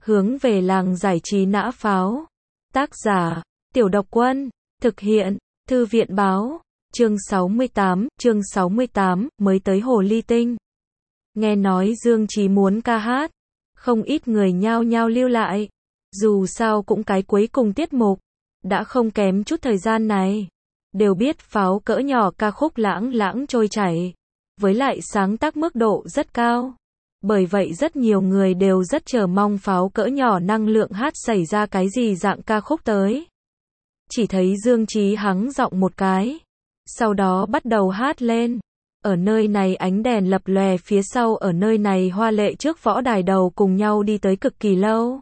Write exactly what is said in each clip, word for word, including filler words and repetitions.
hướng về làng giải trí nã pháo. Tác giả, Tiểu Độc Quân, thực hiện, Thư viện báo, chương sáu mươi tám, chương sáu mươi tám, mới tới Hồ Ly Tinh. Nghe nói Dương Chí muốn ca hát, không ít người nhao nhao lưu lại, dù sao cũng cái cuối cùng tiết mục, đã không kém chút thời gian này. Đều biết pháo cỡ nhỏ ca khúc lãng lãng trôi chảy, với lại sáng tác mức độ rất cao. Bởi vậy rất nhiều người đều rất chờ mong pháo cỡ nhỏ năng lượng hát xảy ra cái gì dạng ca khúc tới. Chỉ thấy Dương Chí hắng giọng một cái, sau đó bắt đầu hát lên. Ở nơi này ánh đèn lập lòe, phía sau ở nơi này hoa lệ trước võ đài đầu cùng nhau đi tới cực kỳ lâu.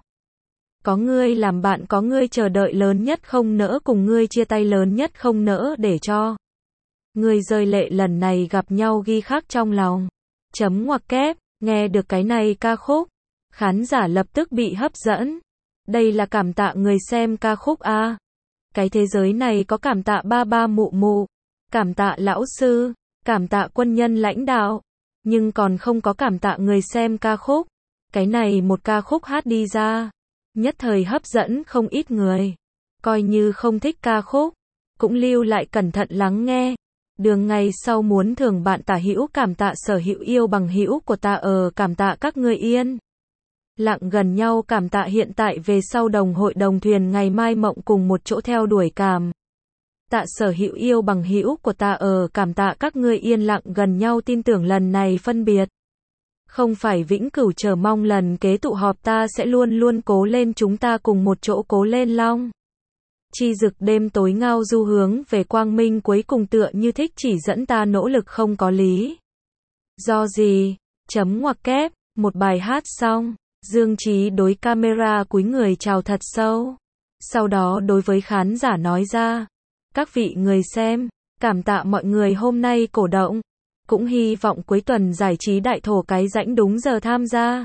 Có ngươi làm bạn, có ngươi chờ đợi, lớn nhất không nỡ cùng ngươi chia tay, lớn nhất không nỡ để cho ngươi rơi lệ, lần này gặp nhau ghi khắc trong lòng. Chấm ngoặc kép, nghe được cái này ca khúc, khán giả lập tức bị hấp dẫn. Đây là cảm tạ người xem ca khúc a. Cái thế giới này có cảm tạ ba ba mụ mụ, cảm tạ lão sư, cảm tạ quân nhân lãnh đạo, nhưng còn không có cảm tạ người xem ca khúc. Cái này một ca khúc hát đi ra, nhất thời hấp dẫn không ít người. Coi như không thích ca khúc, cũng lưu lại cẩn thận lắng nghe. Đường ngày sau muốn thưởng bạn tả hữu, cảm tạ sở hữu yêu bằng hữu của ta, ở cảm tạ các người yên lặng gần nhau, cảm tạ hiện tại về sau đồng hội đồng thuyền ngày mai mộng cùng một chỗ theo đuổi, cảm tạ sở hữu yêu bằng hữu của ta, ở cảm tạ các ngươi yên lặng gần nhau, tin tưởng lần này phân biệt không phải vĩnh cửu, chờ mong lần kế tụ họp ta sẽ luôn luôn cố lên, chúng ta cùng một chỗ cố lên. Long chi dực đêm tối ngao du hướng về quang minh, cuối cùng tựa như thích chỉ dẫn ta nỗ lực không có lý do gì. Chấm ngoặc kép, một bài hát xong, Dương Chí đối camera cúi người chào thật sâu, sau đó đối với khán giả nói ra: các vị người xem, cảm tạ mọi người hôm nay cổ động, cũng hy vọng cuối tuần giải trí đại thổ cái rãnh đúng giờ tham gia.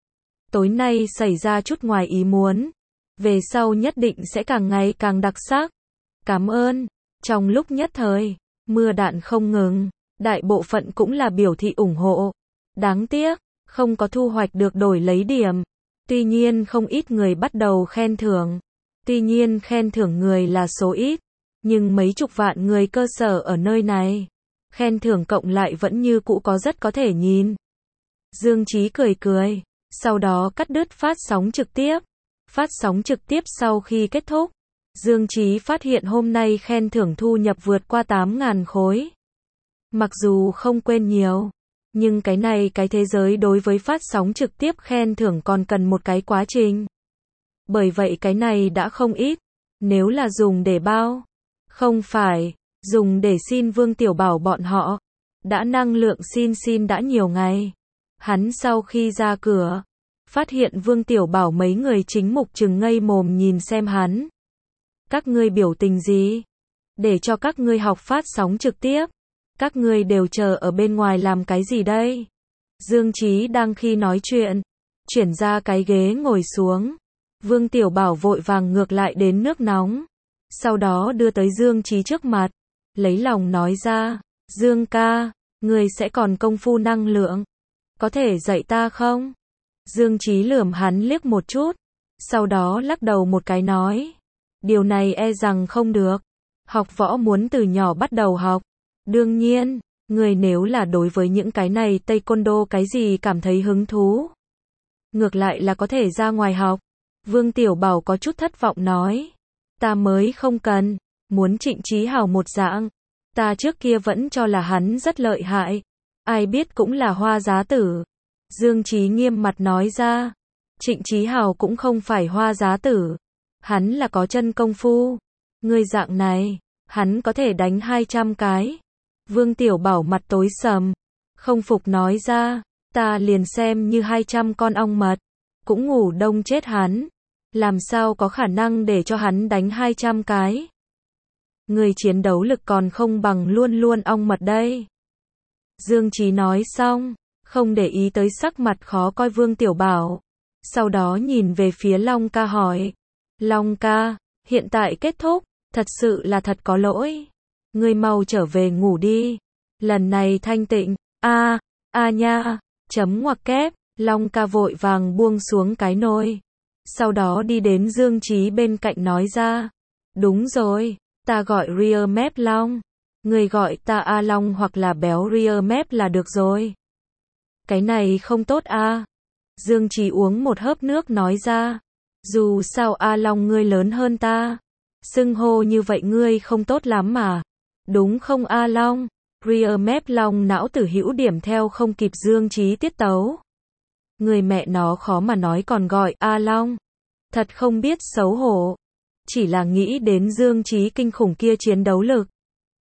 Tối nay xảy ra chút ngoài ý muốn, về sau nhất định sẽ càng ngày càng đặc sắc. Cảm ơn. Trong lúc nhất thời, mưa đạn không ngừng, đại bộ phận cũng là biểu thị ủng hộ. Đáng tiếc, không có thu hoạch được đổi lấy điểm. Tuy nhiên không ít người bắt đầu khen thưởng. Tuy nhiên khen thưởng người là số ít, nhưng mấy chục vạn người cơ sở ở nơi này, khen thưởng cộng lại vẫn như cũ có rất có thể nhìn. Dương Chí cười cười, sau đó cắt đứt phát sóng trực tiếp. Phát sóng trực tiếp sau khi kết thúc, Dương Chí phát hiện hôm nay khen thưởng thu nhập vượt qua tám nghìn khối. Mặc dù không quên nhiều, nhưng cái này cái thế giới đối với phát sóng trực tiếp khen thưởng còn cần một cái quá trình. Bởi vậy cái này đã không ít. Nếu là dùng để bao, không phải dùng để xin Vương Tiểu Bảo bọn họ, đã năng lượng xin xin đã nhiều ngày. Hắn sau khi ra cửa, phát hiện Vương Tiểu Bảo mấy người chính mục trừng ngây mồm nhìn xem hắn. Các ngươi biểu tình gì? Để cho các ngươi học phát sóng trực tiếp. Các ngươi đều chờ ở bên ngoài làm cái gì đây? Dương Chí đang khi nói chuyện, chuyển ra cái ghế ngồi xuống. Vương Tiểu Bảo vội vàng ngược lại đến nước nóng, sau đó đưa tới Dương Chí trước mặt, lấy lòng nói ra: Dương ca, ngươi sẽ còn công phu năng lượng, có thể dạy ta không? Dương Chí lườm hắn liếc một chút, sau đó lắc đầu một cái nói: điều này e rằng không được, học võ muốn từ nhỏ bắt đầu học. Đương nhiên, người nếu là đối với những cái này taekwondo cái gì cảm thấy hứng thú, ngược lại là có thể ra ngoài học. Vương Tiểu Bảo có chút thất vọng nói: ta mới không cần, muốn Trịnh Chí Hào một dạng. Ta trước kia vẫn cho là hắn rất lợi hại, ai biết cũng là hoa giá tử. Dương Chí nghiêm mặt nói ra: Trịnh Chí Hào cũng không phải hoa giá tử, hắn là có chân công phu. Ngươi dạng này, hắn có thể đánh hai trăm cái. Vương Tiểu Bảo mặt tối sầm, không phục nói ra: ta liền xem như hai trăm con ong mật, cũng ngủ đông chết hắn. Làm sao có khả năng để cho hắn đánh hai trăm cái? Người chiến đấu lực còn không bằng luôn luôn ong mật đây. Dương Chí nói xong, không để ý tới sắc mặt khó coi Vương Tiểu Bảo. Sau đó nhìn về phía Long ca hỏi: Long ca, hiện tại kết thúc, thật sự là thật có lỗi. Ngươi mau trở về ngủ đi. Lần này thanh tịnh, a, a nha, chấm ngoặc kép, Long ca vội vàng buông xuống cái nôi. Sau đó đi đến Dương Chí bên cạnh nói ra. Đúng rồi, ta gọi Rear Map Long. Người gọi ta A Long hoặc là béo Rear Map là được rồi. Cái này không tốt a. Dương Chí uống một hớp nước nói ra. Dù sao A Long ngươi lớn hơn ta. Xưng hô như vậy ngươi không tốt lắm mà. Đúng không A Long? Rear Map Long não tử hữu điểm theo không kịp Dương Chí tiết tấu. Người mẹ nó khó mà nói còn gọi A Long. Thật không biết xấu hổ. Chỉ là nghĩ đến Dương Chí kinh khủng kia chiến đấu lực.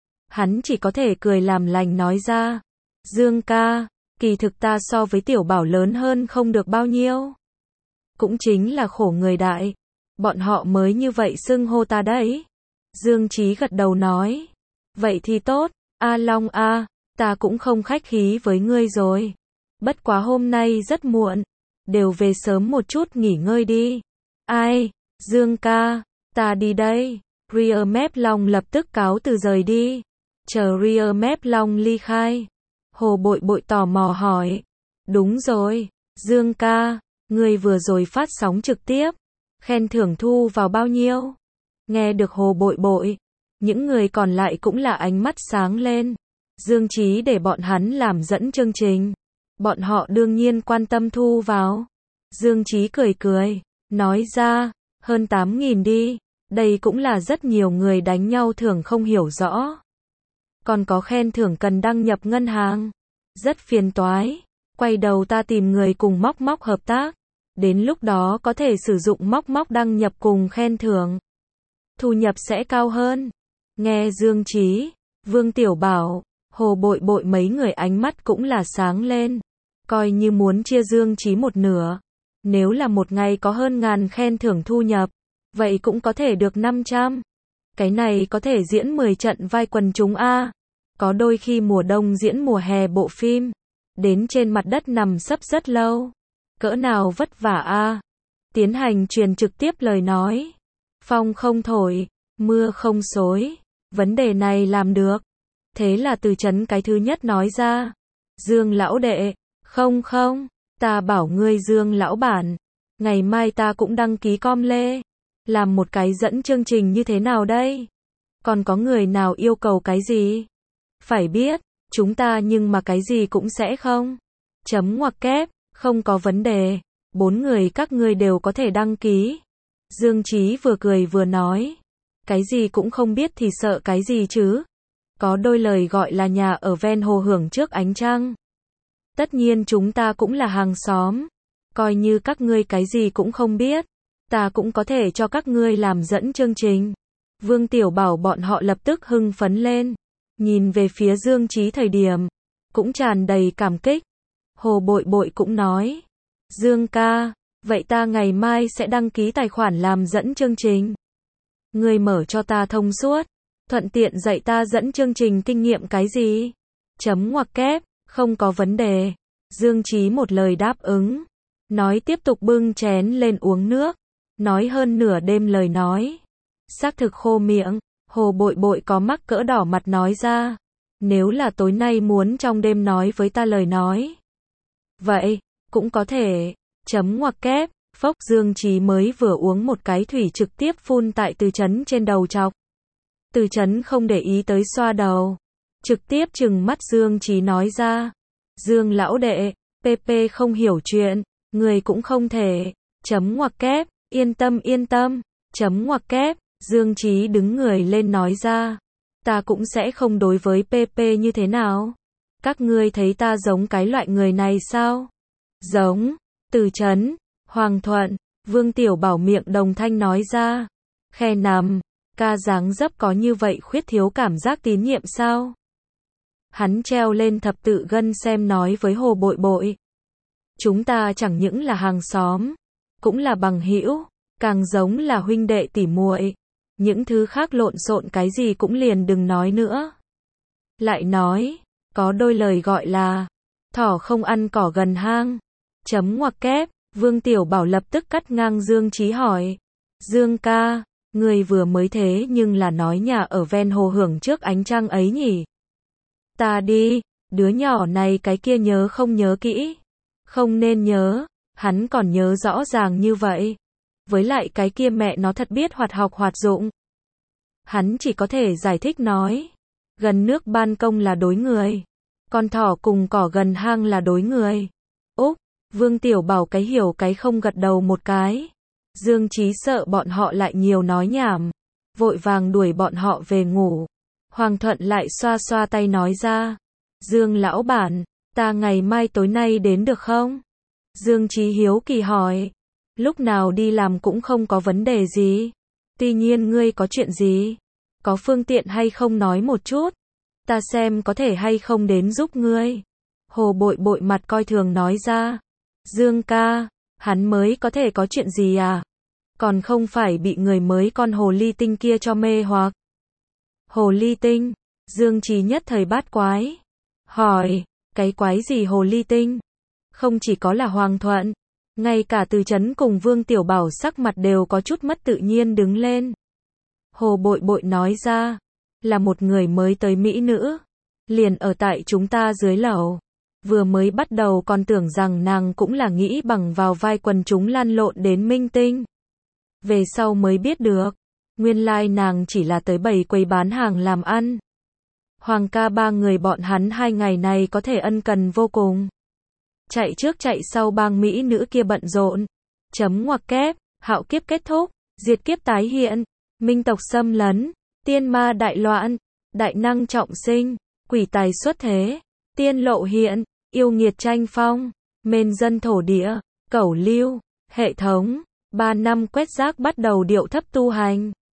Hắn chỉ có thể cười làm lành nói ra. Dương ca, kỳ thực ta so với tiểu bảo lớn hơn không được bao nhiêu. Cũng chính là khổ người đại. Bọn họ mới như vậy xưng hô ta đấy. Dương Chí gật đầu nói. Vậy thì tốt, A Long a, ta cũng không khách khí với ngươi rồi. Bất quá hôm nay rất muộn. Đều về sớm một chút nghỉ ngơi đi. Ai, Dương ca, ta đi đây. Rear Map Long lập tức cáo từ rời đi. Chờ Rear Map Long ly khai. Hồ Bội Bội tò mò hỏi. Đúng rồi, Dương ca, ngươi vừa rồi phát sóng trực tiếp. Khen thưởng thu vào bao nhiêu? Nghe được Hồ Bội Bội, những người còn lại cũng là ánh mắt sáng lên. Dương Chí để bọn hắn làm dẫn chương trình. Bọn họ đương nhiên quan tâm thu vào. Dương Chí cười cười, nói ra, hơn tám nghìn đi. Đây cũng là rất nhiều người đánh nhau thường không hiểu rõ. Còn có khen thưởng cần đăng nhập ngân hàng. Rất phiền toái. Quay đầu ta tìm người cùng Móc Móc hợp tác. Đến lúc đó có thể sử dụng Móc Móc đăng nhập cùng khen thưởng. Thu nhập sẽ cao hơn. Nghe Dương Chí, Vương Tiểu Bảo, Hồ Bội Bội mấy người ánh mắt cũng là sáng lên. Coi như muốn chia Dương Chí một nửa. Nếu là một ngày có hơn ngàn khen thưởng thu nhập, vậy cũng có thể được năm trăm. Cái này có thể diễn mười trận vai quần chúng A. Có đôi khi mùa đông diễn mùa hè bộ phim. Đến trên mặt đất nằm sấp rất lâu. Cỡ nào vất vả A. Tiến hành truyền trực tiếp lời nói. Phong không thổi, mưa không xối. Vấn đề này làm được. Thế là Từ Chấn cái thứ nhất nói ra. Dương lão đệ, không không, ta bảo ngươi Dương lão bản. Ngày mai ta cũng đăng ký com lê. Làm một cái dẫn chương trình như thế nào đây? Còn có người nào yêu cầu cái gì? Phải biết, chúng ta nhưng mà cái gì cũng sẽ không. Chấm ngoặc kép, không có vấn đề. Bốn người các ngươi đều có thể đăng ký. Dương Chí vừa cười vừa nói. Cái gì cũng không biết thì sợ cái gì chứ? Có đôi lời gọi là nhà ở ven hồ hưởng trước ánh trăng. Tất nhiên chúng ta cũng là hàng xóm. Coi như các ngươi cái gì cũng không biết. Ta cũng có thể cho các ngươi làm dẫn chương trình. Vương Tiểu Bảo bọn họ lập tức hưng phấn lên. Nhìn về phía Dương Chí thời điểm. Cũng tràn đầy cảm kích. Hồ Bội Bội cũng nói. Dương ca, vậy ta ngày mai sẽ đăng ký tài khoản làm dẫn chương trình. Ngươi mở cho ta thông suốt. Thuận tiện dạy ta dẫn chương trình kinh nghiệm cái gì? Chấm ngoặc kép, không có vấn đề. Dương Chí một lời đáp ứng. Nói tiếp tục bưng chén lên uống nước. Nói hơn nửa đêm lời nói. Xác thực khô miệng. Hồ Bội Bội có mắc cỡ đỏ mặt nói ra. Nếu là tối nay muốn trong đêm nói với ta lời nói. Vậy, cũng có thể. Chấm ngoặc kép, phốc Dương Chí mới vừa uống một cái thủy trực tiếp phun tại Từ Chấn trên đầu chọc. Từ Chấn không để ý tới xoa đầu. Trực tiếp trừng mắt Dương Chí nói ra. Dương lão đệ, pê pê không hiểu chuyện, người cũng không thể. Chấm ngoặc kép, yên tâm yên tâm. Chấm ngoặc kép, Dương Chí đứng người lên nói ra. Ta cũng sẽ không đối với pê pê như thế nào. Các ngươi thấy ta giống cái loại người này sao? Giống. Từ Chấn, Hoàng Thuận, Vương Tiểu Bảo miệng đồng thanh nói ra. Khe nằm, ca dáng dấp có như vậy khuyết thiếu cảm giác tín nhiệm sao? Hắn treo lên thập tự gân xem nói với Hồ Bội Bội. Chúng ta chẳng những là hàng xóm, cũng là bằng hữu, càng giống là huynh đệ tỉ muội. Những thứ khác lộn xộn cái gì cũng liền đừng nói nữa. Lại nói, có đôi lời gọi là thỏ không ăn cỏ gần hang. Chấm ngoặc kép, Vương Tiểu Bảo lập tức cắt ngang Dương Chí hỏi. Dương ca, người vừa mới thế nhưng là nói nhà ở ven hồ hưởng trước ánh trăng ấy nhỉ? Ta đi, đứa nhỏ này cái kia nhớ không nhớ kỹ. Không nên nhớ, hắn còn nhớ rõ ràng như vậy. với lại cái kia mẹ nó thật biết hoạt học hoạt dụng. Hắn chỉ có thể giải thích nói, gần nước ban công là đối người, con thỏ cùng cỏ gần hang là đối người. Úc, Vương Tiểu Bảo cái hiểu cái không gật đầu một cái. Dương Chí sợ bọn họ lại nhiều nói nhảm, vội vàng đuổi bọn họ về ngủ. Hoàng Thuận lại xoa xoa tay nói ra, Dương lão bản, ta ngày mai tối nay đến được không? Dương Chí hiếu kỳ hỏi, lúc nào đi làm cũng không có vấn đề gì. Tuy nhiên ngươi có chuyện gì? Có phương tiện hay không nói một chút? Ta xem có thể hay không đến giúp ngươi. Hồ Bội Bội mặt coi thường nói ra, Dương ca, hắn mới có thể có chuyện gì à? Còn không phải bị người mới con hồ ly tinh kia cho mê hoặc. Hồ ly tinh? Dương Chí nhất thời bát quái. Hỏi, cái quái gì hồ ly tinh? Không chỉ có là Hoàng Thuận, ngay cả Từ Chấn cùng Vương Tiểu Bảo sắc mặt đều có chút mất tự nhiên đứng lên. Hồ Bội Bội nói ra, là một người mới tới mỹ nữ, liền ở tại chúng ta dưới lầu. Vừa mới bắt đầu còn tưởng rằng nàng cũng là nghĩ bằng vào vai quần chúng lăn lộn đến minh tinh. Về sau mới biết được, nguyên lai nàng chỉ là tới bày quầy bán hàng làm ăn. Hoàng ca ba người bọn hắn hai ngày này có thể ân cần vô cùng. Chạy trước chạy sau bang mỹ nữ kia bận rộn. Chấm ngoặc kép, hạo kiếp kết thúc, diệt kiếp tái hiện, minh tộc xâm lấn, tiên ma đại loạn, đại năng trọng sinh, quỷ tài xuất thế, tiên lộ hiện, yêu nghiệt tranh phong, mên dân thổ địa, cẩu lưu, hệ thống, ba năm quét rác bắt đầu điệu thấp tu hành.